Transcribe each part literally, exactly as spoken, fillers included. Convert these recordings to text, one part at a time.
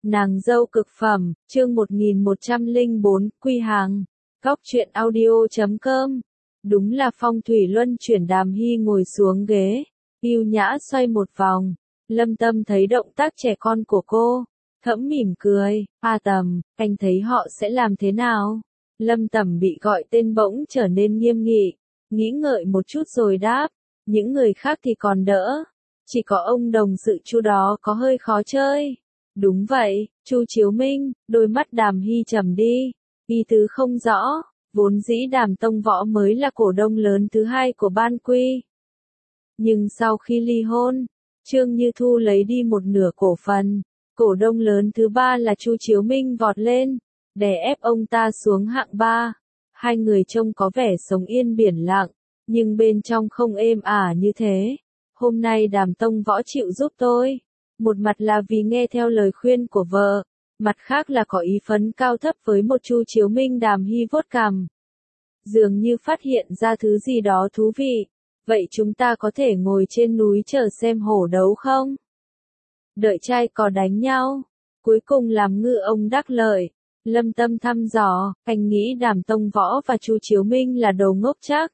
Nàng dâu cực phẩm, chương một nghìn một trăm lẻ bốn, Quy Hàng. Góc truyện audio chấm com. Đúng là phong thủy luân chuyển. Đàm Hy ngồi xuống ghế, yêu nhã xoay một vòng. Lâm Tâm thấy động tác trẻ con của cô, thẫm mỉm cười, "A Tầm, anh thấy họ sẽ làm thế nào?" Lâm Tầm bị gọi tên bỗng trở nên nghiêm nghị, nghĩ ngợi một chút rồi đáp, "Những người khác thì còn đỡ, chỉ có ông đồng sự Chu đó có hơi khó chơi." "Đúng vậy." Chu Chiếu Minh, đôi mắt Đàm Hy trầm đi, ý tứ không rõ, vốn dĩ Đàm Tông Võ mới là cổ đông lớn thứ hai của Ban Quy. Nhưng sau khi ly hôn, Trương Như Thu lấy đi một nửa cổ phần, cổ đông lớn thứ ba là Chu Chiếu Minh vọt lên, đè ép ông ta xuống hạng ba. Hai người trông có vẻ sống yên biển lặng, nhưng bên trong không êm ả như thế. Hôm nay Đàm Tông Võ chịu giúp tôi, một mặt là vì nghe theo lời khuyên của vợ, mặt khác là có ý phấn cao thấp với một Chu Chiếu Minh. Đàm Hy vuốt cằm, dường như phát hiện ra thứ gì đó thú vị. "Vậy chúng ta có thể ngồi trên núi chờ xem hổ đấu không? Đợi trai cò đánh nhau, cuối cùng làm ngư ông đắc lợi." Lâm Tâm thăm dò, anh nghĩ Đàm Tông Võ và Chu Chiếu Minh là đồ ngốc chắc.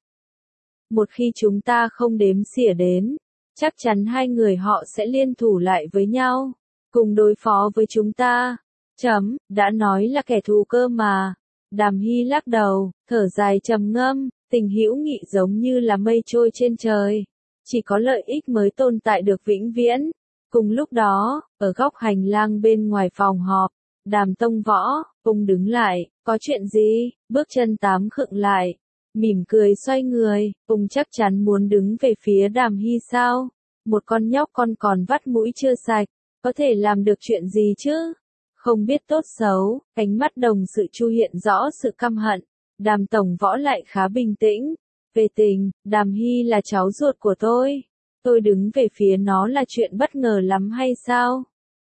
Một khi chúng ta không đếm xỉa đến, chắc chắn hai người họ sẽ liên thủ lại với nhau, cùng đối phó với chúng ta. Chấm, đã nói là kẻ thù cơ mà. Đàm Hy lắc đầu, thở dài trầm ngâm, tình hữu nghị giống như là mây trôi trên trời, chỉ có lợi ích mới tồn tại được vĩnh viễn. Cùng lúc đó, ở góc hành lang bên ngoài phòng họp, Đàm Tông Võ, ông đứng lại, "Có chuyện gì?" Bước chân tám khựng lại, mỉm cười xoay người, ông chắc chắn muốn đứng về phía Đàm Hy sao? Một con nhóc con còn vắt mũi chưa sạch, có thể làm được chuyện gì chứ? Không biết tốt xấu, ánh mắt đồng sự Chu hiện rõ sự căm hận. Đàm Tổng Võ lại khá bình tĩnh. "Về tình, Đàm Hy là cháu ruột của tôi. Tôi đứng về phía nó là chuyện bất ngờ lắm hay sao?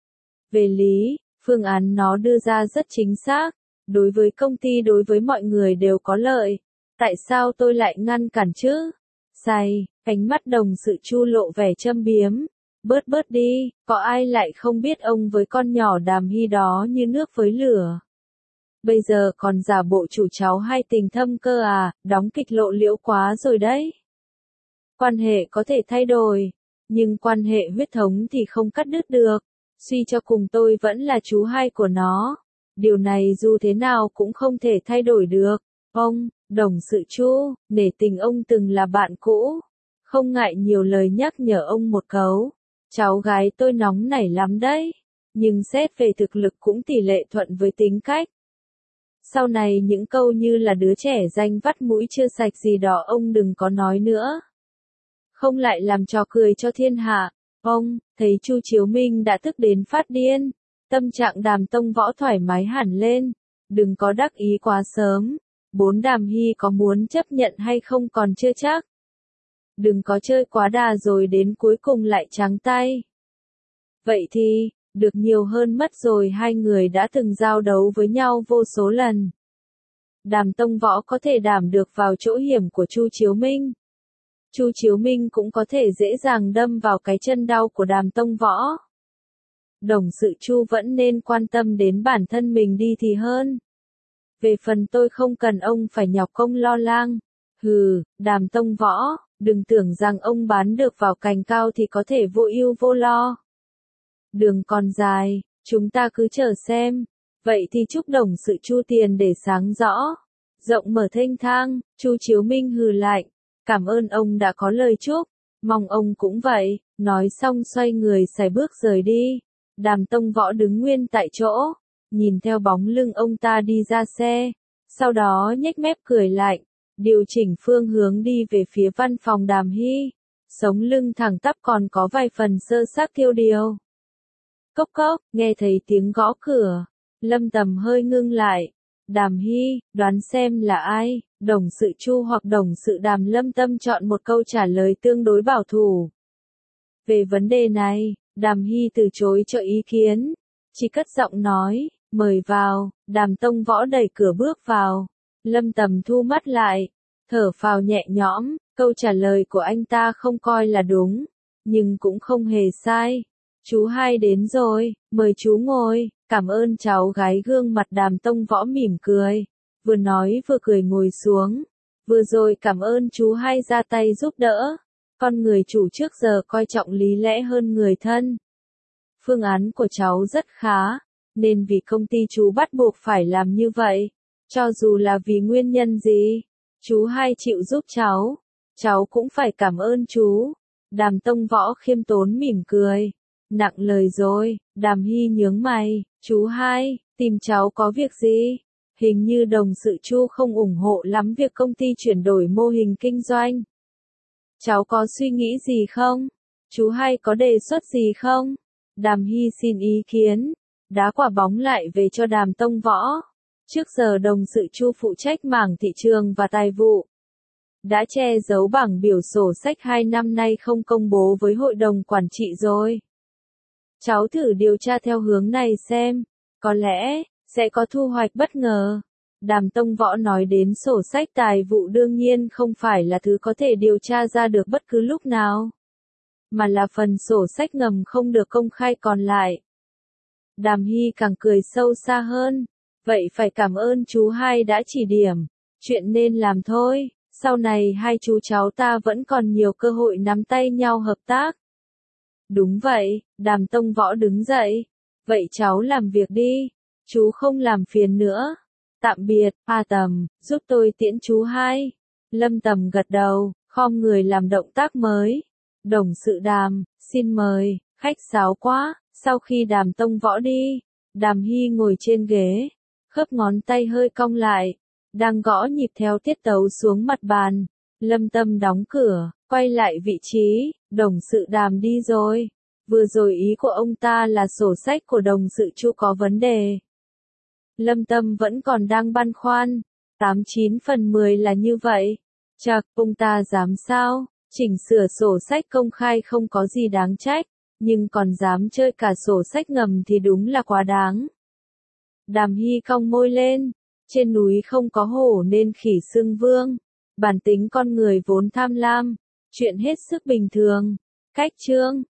Về lý, phương án nó đưa ra rất chính xác. Đối với công ty, đối với mọi người đều có lợi. Tại sao tôi lại ngăn cản chứ?" Say, ánh mắt đồng sự Chu lộ vẻ châm biếm. "Bớt bớt đi, có ai lại không biết ông với con nhỏ Đàm Hy đó như nước với lửa. Bây giờ còn giả bộ chủ cháu hay tình thâm cơ à, đóng kịch lộ liễu quá rồi đấy. Quan hệ có thể thay đổi, nhưng quan hệ huyết thống thì không cắt đứt được. Suy cho cùng tôi vẫn là chú hai của nó. Điều này dù thế nào cũng không thể thay đổi được." Ông, đồng sự Chu, nể tình ông từng là bạn cũ, không ngại nhiều lời nhắc nhở ông một câu. "Cháu gái tôi nóng nảy lắm đấy, nhưng xét về thực lực cũng tỷ lệ thuận với tính cách. Sau này những câu như là đứa trẻ danh vắt mũi chưa sạch gì đó ông đừng có nói nữa. Không lại làm trò cười cho thiên hạ." Ông, thấy Chu Chiếu Minh đã tức đến phát điên, tâm trạng Đàm Tông Võ thoải mái hẳn lên. "Đừng có đắc ý quá sớm, bốn Đàm Hy có muốn chấp nhận hay không còn chưa chắc. Đừng có chơi quá đà rồi đến cuối cùng lại trắng tay. Vậy thì, được nhiều hơn mất rồi." Hai người đã từng giao đấu với nhau vô số lần. Đàm Tông Võ có thể đảm được vào chỗ hiểm của Chu Chiếu Minh. Chu Chiếu Minh cũng có thể dễ dàng đâm vào cái chân đau của Đàm Tông Võ. Đồng sự Chu vẫn nên quan tâm đến bản thân mình đi thì hơn. "Về phần tôi không cần ông phải nhọc công lo lang." "Hừ, Đàm Tông Võ, đừng tưởng rằng ông bán được vào cành cao thì có thể vô ưu vô lo. Đường còn dài, chúng ta cứ chờ xem." "Vậy thì chúc đồng sự Chu tiền để sáng rõ, rộng mở thênh thang." Chu Chiếu Minh hừ lạnh, "Cảm ơn ông đã có lời chúc, mong ông cũng vậy." Nói xong xoay người sải bước rời đi. Đàm Tông Võ đứng nguyên tại chỗ, nhìn theo bóng lưng ông ta đi ra xe, sau đó nhếch mép cười lạnh, điều chỉnh phương hướng đi về phía văn phòng Đàm Hy, sống lưng thẳng tắp còn có vài phần sơ xác tiêu điều. Cốc cốc, nghe thấy tiếng gõ cửa, Lâm Tầm hơi ngưng lại. "Đàm Hy, đoán xem là ai, đồng sự Chu hoặc đồng sự Đàm?" Lâm Tâm chọn một câu trả lời tương đối bảo thủ. Về vấn đề này, Đàm Hy từ chối cho ý kiến, chỉ cất giọng nói, "Mời vào." Đàm Tông Võ đẩy cửa bước vào. Lâm Tầm thu mắt lại, thở phào nhẹ nhõm, câu trả lời của anh ta không coi là đúng, nhưng cũng không hề sai. Chú hai đến rồi, mời chú ngồi, cảm ơn cháu gái. Gương mặt Đàm Tông Võ mỉm cười, vừa nói vừa cười ngồi xuống. Vừa rồi cảm ơn chú hai ra tay giúp đỡ. Con người chủ trước giờ coi trọng lý lẽ hơn người thân. Phương án của cháu rất khá, nên vì công ty chú bắt buộc phải làm như vậy. Cho dù là vì nguyên nhân gì, chú hai chịu giúp cháu, cháu cũng phải cảm ơn chú. Đàm Tông Võ khiêm tốn mỉm cười. Nặng lời rồi, Đàm Hy nhướng mày, chú hai, tìm cháu có việc gì? Hình như đồng sự Chu không ủng hộ lắm việc công ty chuyển đổi mô hình kinh doanh. Cháu có suy nghĩ gì không? Chú hai có đề xuất gì không? Đàm Hy xin ý kiến, đá quả bóng lại về cho Đàm Tông Võ. Trước giờ đồng sự Chu phụ trách mảng thị trường và tài vụ. Đã che giấu bảng biểu sổ sách hai năm nay không công bố với hội đồng quản trị rồi. Cháu thử điều tra theo hướng này xem, có lẽ sẽ có thu hoạch bất ngờ. Đàm Tông Võ nói đến sổ sách tài vụ đương nhiên không phải là thứ có thể điều tra ra được bất cứ lúc nào, mà là phần sổ sách ngầm không được công khai còn lại. Đàm Hy càng cười sâu xa hơn, vậy phải cảm ơn chú hai đã chỉ điểm, chuyện nên làm thôi, sau này hai chú cháu ta vẫn còn nhiều cơ hội nắm tay nhau hợp tác. Đúng vậy, Đàm Tông Võ đứng dậy, vậy cháu làm việc đi, chú không làm phiền nữa. Tạm biệt, A Tầm, giúp tôi tiễn chú hai. Lâm Tầm gật đầu, khom người làm động tác mới. Đồng sự Đàm, xin mời, khách sáo quá. Sau khi Đàm Tông Võ đi, Đàm Hy ngồi trên ghế, khớp ngón tay hơi cong lại, đang gõ nhịp theo tiết tấu xuống mặt bàn. Lâm Tâm đóng cửa, quay lại vị trí, đồng sự Đàm đi rồi. Vừa rồi ý của ông ta là sổ sách của đồng sự Chu có vấn đề. Lâm Tâm vẫn còn đang băn khoăn, tám chín phần mười là như vậy. Chạc, ông ta dám sao? Chỉnh sửa sổ sách công khai không có gì đáng trách, nhưng còn dám chơi cả sổ sách ngầm thì đúng là quá đáng. Đàm Hy cong môi lên, trên núi không có hổ nên khỉ xưng vương. Bản tính con người vốn tham lam, chuyện hết sức bình thường. Cách chương